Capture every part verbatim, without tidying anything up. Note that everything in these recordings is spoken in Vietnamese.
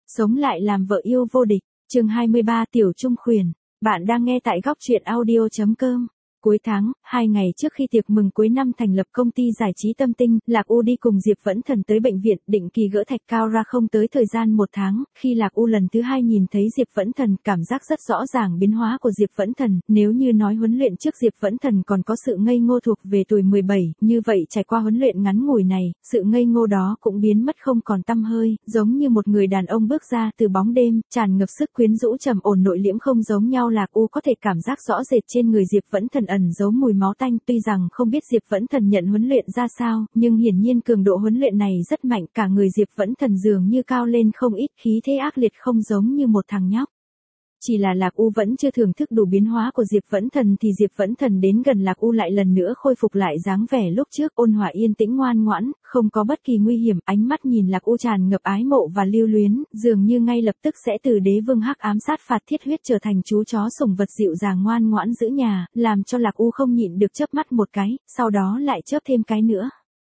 Sống lại làm vợ yêu vô địch, chương hai mươi ba Tiểu Trung Khuyển. Bạn đang nghe tại góc truyện audio.com. Cuối tháng, hai ngày trước khi tiệc mừng cuối năm thành lập công ty giải trí Tâm Tinh, Lạc U đi cùng Diệp Vẫn Thần tới bệnh viện, định kỳ gỡ thạch cao ra không tới thời gian một tháng, khi Lạc U lần thứ hai nhìn thấy Diệp Vẫn Thần, cảm giác rất rõ ràng biến hóa của Diệp Vẫn Thần, nếu như nói huấn luyện trước Diệp Vẫn Thần còn có sự ngây ngô thuộc về tuổi mười bảy, như vậy trải qua huấn luyện ngắn ngủi này, sự ngây ngô đó cũng biến mất không còn tăm hơi, giống như một người đàn ông bước ra từ bóng đêm, tràn ngập sức quyến rũ trầm ổn nội liễm không giống nhau. Lạc U có thể cảm giác rõ rệt trên người Diệp Vẫn Thần ẩn giấu mùi máu tanh, tuy rằng không biết Diệp Vẫn Thần nhận huấn luyện ra sao, nhưng hiển nhiên cường độ huấn luyện này rất mạnh, cả người Diệp Vẫn Thần dường như cao lên không ít, khí thế ác liệt không giống như một thằng nhóc. Chỉ là Lạc U vẫn chưa thưởng thức đủ biến hóa của Diệp Vẫn Thần thì Diệp Vẫn Thần đến gần Lạc U lại lần nữa khôi phục lại dáng vẻ lúc trước, ôn hòa yên tĩnh ngoan ngoãn, không có bất kỳ nguy hiểm, ánh mắt nhìn Lạc U tràn ngập ái mộ và lưu luyến, dường như ngay lập tức sẽ từ đế vương hắc ám sát phạt thiết huyết trở thành chú chó sủng vật dịu dàng ngoan ngoãn giữ nhà, làm cho Lạc U không nhịn được chớp mắt một cái, sau đó lại chớp thêm cái nữa.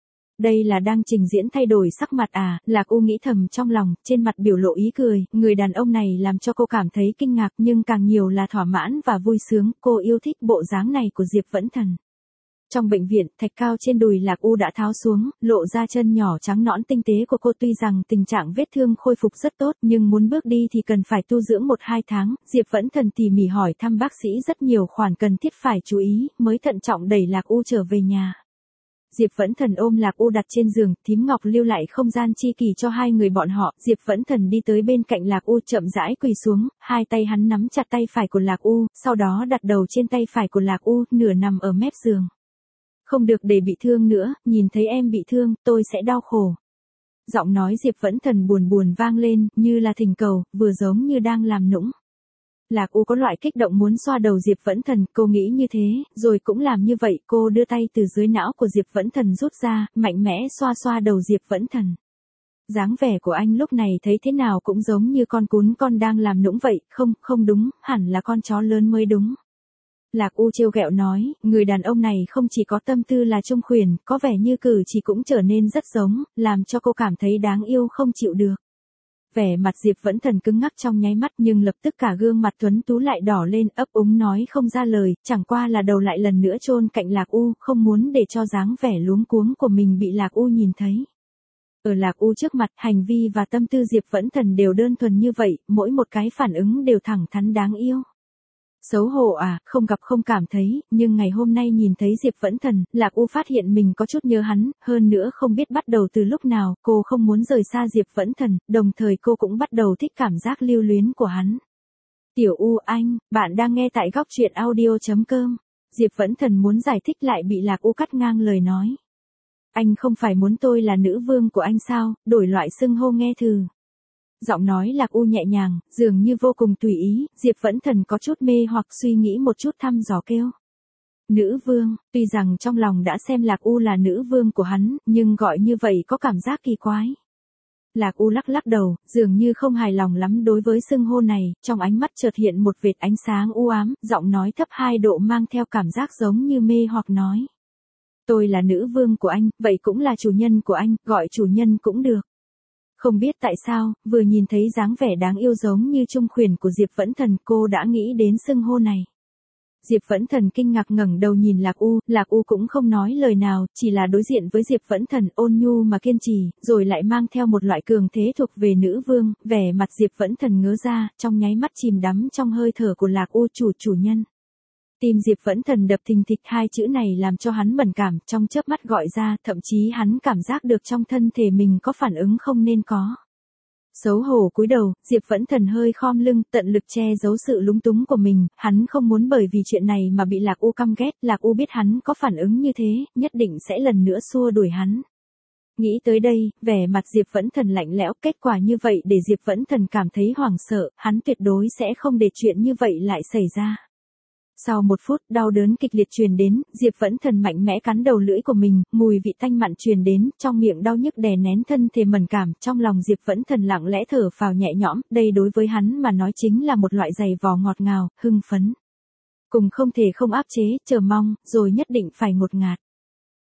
Đây là đang trình diễn thay đổi sắc mặt à, Lạc U nghĩ thầm trong lòng, trên mặt biểu lộ ý cười, người đàn ông này làm cho cô cảm thấy kinh ngạc nhưng càng nhiều là thỏa mãn và vui sướng, cô yêu thích bộ dáng này của Diệp Vẫn Thần. Trong bệnh viện, thạch cao trên đùi Lạc U đã tháo xuống, lộ ra chân nhỏ trắng nõn tinh tế của cô, tuy rằng tình trạng vết thương khôi phục rất tốt nhưng muốn bước đi thì cần phải tu dưỡng một hai tháng, Diệp Vẫn Thần tỉ mỉ hỏi thăm bác sĩ rất nhiều khoản cần thiết phải chú ý, mới thận trọng đẩy Lạc U trở về nhà. Diệp Vẫn Thần ôm Lạc U đặt trên giường, thím Ngọc lưu lại không gian chi kỷ cho hai người bọn họ, Diệp Vẫn Thần đi tới bên cạnh Lạc U chậm rãi quỳ xuống, hai tay hắn nắm chặt tay phải của Lạc U, sau đó đặt đầu trên tay phải của Lạc U, nửa nằm ở mép giường. Không được để bị thương nữa, nhìn thấy em bị thương, tôi sẽ đau khổ. Giọng nói Diệp Vẫn Thần buồn buồn vang lên, như là thỉnh cầu, vừa giống như đang làm nũng. Lạc U có loại kích động muốn xoa đầu Diệp Vẫn Thần, cô nghĩ như thế, rồi cũng làm như vậy, cô đưa tay từ dưới não của Diệp Vẫn Thần rút ra, mạnh mẽ xoa xoa đầu Diệp Vẫn Thần. Dáng vẻ của anh lúc này thấy thế nào cũng giống như con cún con đang làm nũng vậy, không, không đúng, hẳn là con chó lớn mới đúng. Lạc U trêu ghẹo nói, người đàn ông này không chỉ có tâm tư là Trung Khuyển, có vẻ như cử chỉ cũng trở nên rất giống, làm cho cô cảm thấy đáng yêu không chịu được. Vẻ mặt Diệp Vẫn Thần cứng ngắc trong nháy mắt nhưng lập tức cả gương mặt tuấn tú lại đỏ lên, ấp úng nói không ra lời, chẳng qua là đầu lại lần nữa chôn cạnh Lạc U, không muốn để cho dáng vẻ luống cuống của mình bị Lạc U nhìn thấy. Ở Lạc U trước mặt, hành vi và tâm tư Diệp Vẫn Thần đều đơn thuần như vậy, mỗi một cái phản ứng đều thẳng thắn đáng yêu. Xấu hổ à, không gặp không cảm thấy, nhưng ngày hôm nay nhìn thấy Diệp Vẫn Thần, Lạc U phát hiện mình có chút nhớ hắn, hơn nữa không biết bắt đầu từ lúc nào, cô không muốn rời xa Diệp Vẫn Thần, đồng thời cô cũng bắt đầu thích cảm giác lưu luyến của hắn. Tiểu U anh, bạn đang nghe tại góc truyện audio.com. Diệp Vẫn Thần muốn giải thích lại bị Lạc U cắt ngang lời nói. Anh không phải muốn tôi là nữ vương của anh sao, đổi loại xưng hô nghe thử. Giọng nói Lạc U nhẹ nhàng, dường như vô cùng tùy ý, Diệp Vẫn Thần có chút mê hoặc suy nghĩ một chút thăm dò kêu. Nữ vương, tuy rằng trong lòng đã xem Lạc U là nữ vương của hắn, nhưng gọi như vậy có cảm giác kỳ quái. Lạc U lắc lắc đầu, dường như không hài lòng lắm đối với xưng hô này, trong ánh mắt chợt hiện một vệt ánh sáng u ám, giọng nói thấp hai độ mang theo cảm giác giống như mê hoặc nói. Tôi là nữ vương của anh, vậy cũng là chủ nhân của anh, gọi chủ nhân cũng được. Không biết tại sao, vừa nhìn thấy dáng vẻ đáng yêu giống như Trung Khuyển của Diệp Vẫn Thần, cô đã nghĩ đến xưng hô này. Diệp Vẫn Thần kinh ngạc ngẩng đầu nhìn Lạc U, Lạc U cũng không nói lời nào, chỉ là đối diện với Diệp Vẫn Thần ôn nhu mà kiên trì, rồi lại mang theo một loại cường thế thuộc về nữ vương, vẻ mặt Diệp Vẫn Thần ngớ ra, trong nháy mắt chìm đắm trong hơi thở của Lạc U chủ chủ nhân. Tim Diệp Vẫn Thần đập thình thịch, hai chữ này làm cho hắn bần cảm, trong chớp mắt gọi ra, thậm chí hắn cảm giác được trong thân thể mình có phản ứng không nên có. Xấu hổ cúi đầu, Diệp Vẫn Thần hơi khom lưng, tận lực che giấu sự lúng túng của mình, hắn không muốn bởi vì chuyện này mà bị Lạc U căm ghét, Lạc U biết hắn có phản ứng như thế, nhất định sẽ lần nữa xua đuổi hắn. Nghĩ tới đây, vẻ mặt Diệp Vẫn Thần lạnh lẽo, kết quả như vậy để Diệp Vẫn Thần cảm thấy hoảng sợ, hắn tuyệt đối sẽ không để chuyện như vậy lại xảy ra. Sau một phút, đau đớn kịch liệt truyền đến, Diệp Vẫn Thần mạnh mẽ cắn đầu lưỡi của mình, mùi vị tanh mặn truyền đến, trong miệng đau nhức đè nén thân thể mẫn cảm, trong lòng Diệp Vẫn Thần lặng lẽ thở phào nhẹ nhõm, đây đối với hắn mà nói chính là một loại giày vò ngọt ngào, hưng phấn. Cùng không thể không áp chế, chờ mong, rồi nhất định phải ngột ngạt.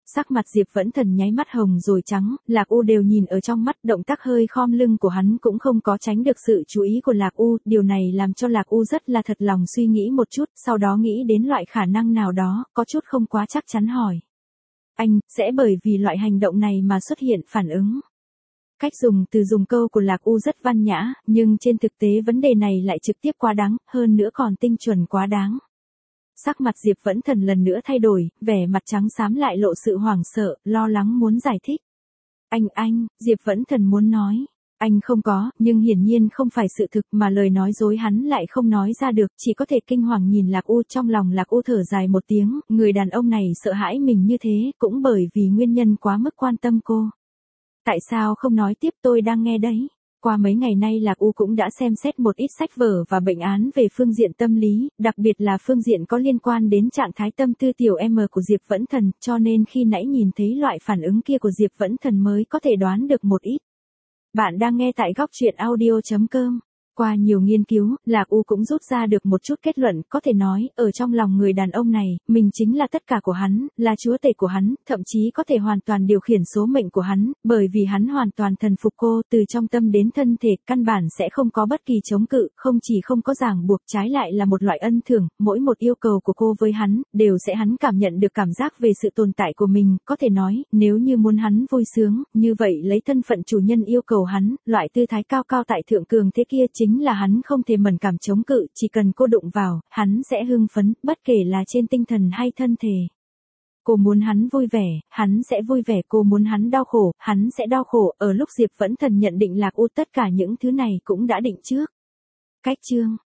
Sắc mặt Diệp Vẫn Thần nháy mắt hồng rồi trắng, Lạc U đều nhìn ở trong mắt, động tác hơi khom lưng của hắn cũng không có tránh được sự chú ý của Lạc U, điều này làm cho Lạc U rất là thật lòng suy nghĩ một chút, sau đó nghĩ đến loại khả năng nào đó, có chút không quá chắc chắn hỏi. Anh, sẽ bởi vì loại hành động này mà xuất hiện phản ứng. Cách dùng từ dùng câu của Lạc U rất văn nhã, nhưng trên thực tế vấn đề này lại trực tiếp quá đáng, hơn nữa còn tinh chuẩn quá đáng. Sắc mặt Diệp Vẫn Thần lần nữa thay đổi, vẻ mặt trắng xám lại lộ sự hoảng sợ, lo lắng muốn giải thích. Anh anh, Diệp Vẫn Thần muốn nói. Anh không có, nhưng hiển nhiên không phải sự thực mà lời nói dối hắn lại không nói ra được, chỉ có thể kinh hoàng nhìn Lạc U, trong lòng Lạc U thở dài một tiếng, người đàn ông này sợ hãi mình như thế, cũng bởi vì nguyên nhân quá mức quan tâm cô. Tại sao không nói tiếp, tôi đang nghe đấy. Qua mấy ngày nay Lạc U cũng đã xem xét một ít sách vở và bệnh án về phương diện tâm lý, đặc biệt là phương diện có liên quan đến trạng thái tâm tư tiểu M của Diệp Vẫn Thần, cho nên khi nãy nhìn thấy loại phản ứng kia của Diệp Vẫn Thần mới có thể đoán được một ít. Bạn đang nghe tại góc truyện audio chấm com. Qua nhiều nghiên cứu, Lạc U cũng rút ra được một chút kết luận, có thể nói, ở trong lòng người đàn ông này, mình chính là tất cả của hắn, là chúa tể của hắn, thậm chí có thể hoàn toàn điều khiển số mệnh của hắn, bởi vì hắn hoàn toàn thần phục cô, từ trong tâm đến thân thể, căn bản sẽ không có bất kỳ chống cự, không chỉ không có ràng buộc, trái lại là một loại ân thưởng, mỗi một yêu cầu của cô với hắn, đều sẽ hắn cảm nhận được cảm giác về sự tồn tại của mình, có thể nói, nếu như muốn hắn vui sướng, như vậy lấy thân phận chủ nhân yêu cầu hắn, loại tư thái cao cao tại thượng cường thế kia chính Chính là hắn không thể mẫn cảm chống cự, chỉ cần cô đụng vào, hắn sẽ hưng phấn, bất kể là trên tinh thần hay thân thể. Cô muốn hắn vui vẻ, hắn sẽ vui vẻ, cô muốn hắn đau khổ, hắn sẽ đau khổ, ở lúc Diệp Vẫn Thần nhận định Lạc U tất cả những thứ này cũng đã định trước. Cách chương